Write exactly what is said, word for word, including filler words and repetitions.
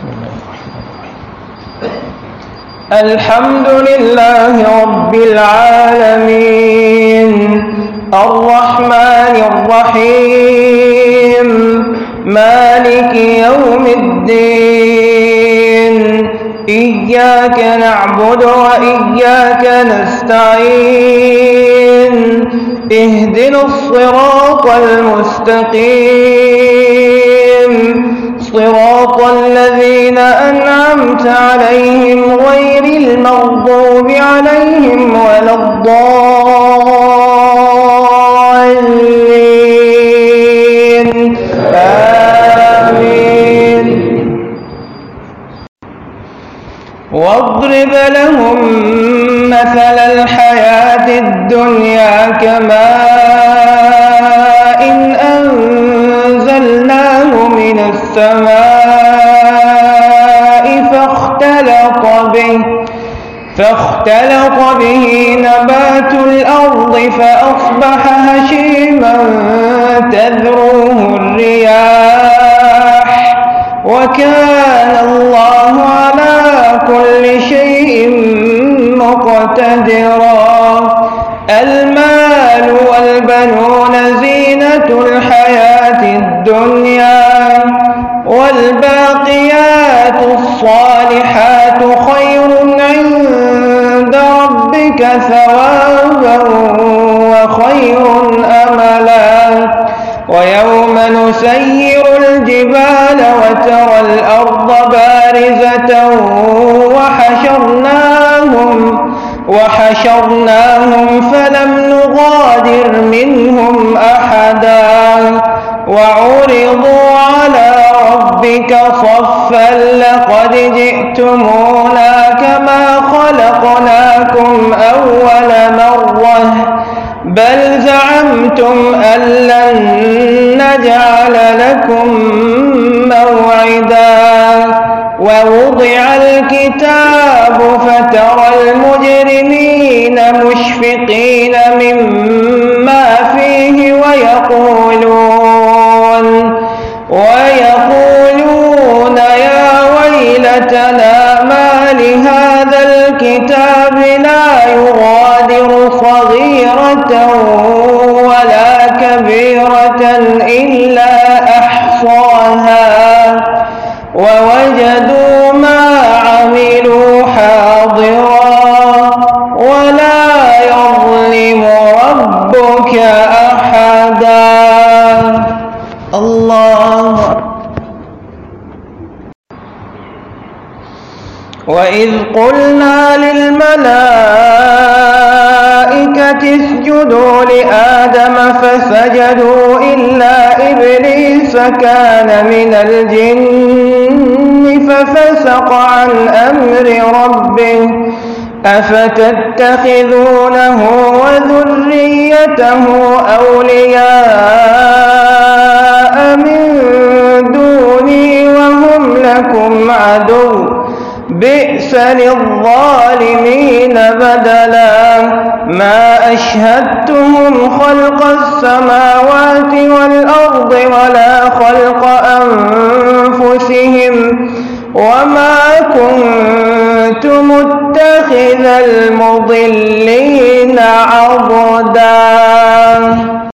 بسم الله الرحمن الرحيم. الحمد لله رب العالمين الرحمن الرحيم مالك يوم الدين إياك نعبد وإياك نستعين اهدنا الصراط المستقيم صراط الذين أنعمت عليهم غير المغضوب عليهم ولا الضالين آمين. واضرب لهم مثل الحياة الدنيا كماء أنزلناه من السماء فاختلط به فاختلط به نبات الأرض فأصبح هشيما تذروه الرياح وكان الله على كل شيء مقتدرا. المال والبنون زينة الحياة الدنيا والباقيات الصالحات خير عند ربك ثوابا وخير أملا. ويوم نسير الجبال وترى الأرض بارزة وحشرناهم وحشرناهم فلم نغادر منهم أحدا وعرضوا على ربك صفا لقد جئتمونا كما خلقناكم أول مرة بل زعمتم أن لن نجعل لكم موعدا. ووضع الكتاب فترى المجرمين مشفقين مما فيه ويقولون ويقولون يا ويلتنا ما لهذا الكتاب لا يغادر صغيرة ولا كبيرة إلا أحصاها ووجدوا ما عملوا حاضرا ولا يظلم ربك أحدا. الله. وإذ قلنا للملائكة اسجدوا لآدم فسجدوا إلا إبليس كان من الجن ففسق عن أمر ربه أفتتخذونه وذريته أولياء من دوني وهم لكم عدو بئس للظالمين بدلا. ما أشهدتهم خلق السماوات والأرض ولا خلق أنفسهم وما كنت متخذ المضلين